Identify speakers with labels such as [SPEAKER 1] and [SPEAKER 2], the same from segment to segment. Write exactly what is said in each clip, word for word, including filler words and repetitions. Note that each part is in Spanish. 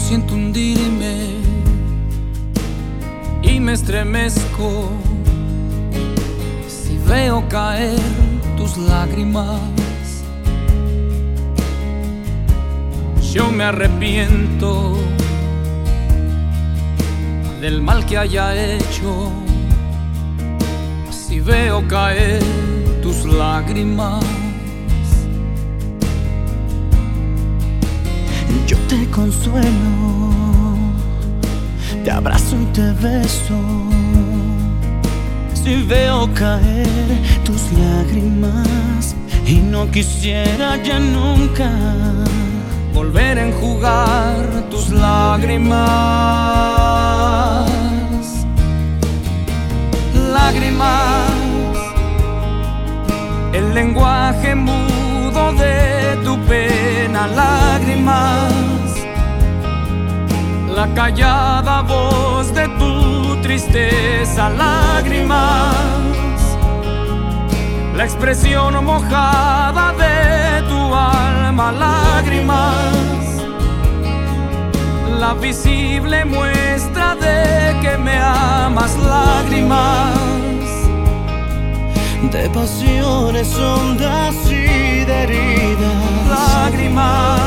[SPEAKER 1] siento hundirme y me estremezco si veo caer tus lágrimas. Yo me arrepiento del mal que haya hecho si veo caer tus lágrimas.
[SPEAKER 2] Yo te consuelo, te abrazo y te beso si veo caer tus lágrimas, y no quisiera ya nunca
[SPEAKER 1] volver a enjugar tus lágrimas. Lágrimas, el lenguaje mudo de tu pena. Lágrimas, la callada voz de tu tristeza. Lágrimas, la expresión mojada de tu alma. Lágrimas, la visible muestra de que me amas. Lágrimas,
[SPEAKER 2] de pasiones hondas y de heridas.
[SPEAKER 1] Lágrimas,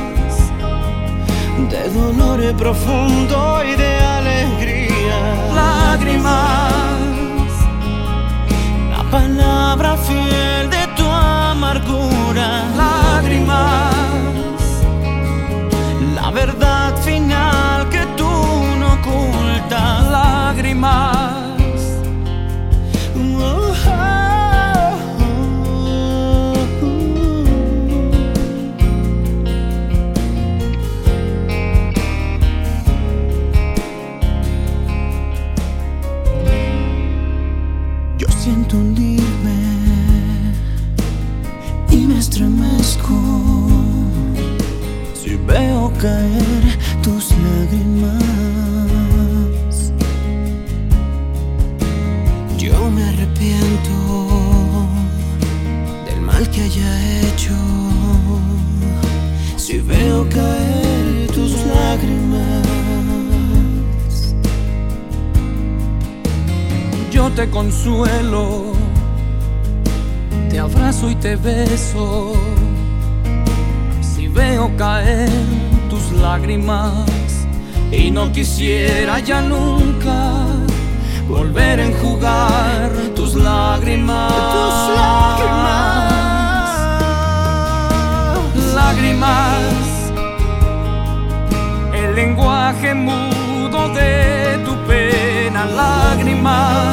[SPEAKER 2] de dolor profundo y de alegría.
[SPEAKER 1] Lágrimas,
[SPEAKER 2] la palabra fiel de tu amargura.
[SPEAKER 1] Lágrimas,
[SPEAKER 2] la verdad final que tú no ocultas.
[SPEAKER 1] Lágrimas,
[SPEAKER 2] oh, oh, Yo siento hundirme y me estremezco si veo caer tus lágrimas. Yo me arrepiento del mal que haya hecho si veo caer tus lágrimas.
[SPEAKER 1] yo te consuelo, te abrazo y te beso si veo caer tus lágrimas, y no quisiera ya nunca volver a enjugar tus lágrimas.
[SPEAKER 2] Tus lágrimas.
[SPEAKER 1] Lágrimas, el lenguaje mudo de tu pena. Lágrimas,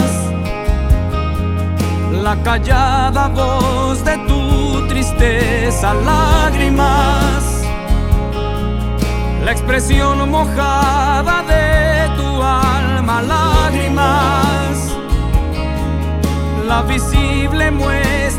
[SPEAKER 1] la callada voz de tu tristeza. Lágrimas, la expresión mojada de tu alma. Lágrimas, la visible muestra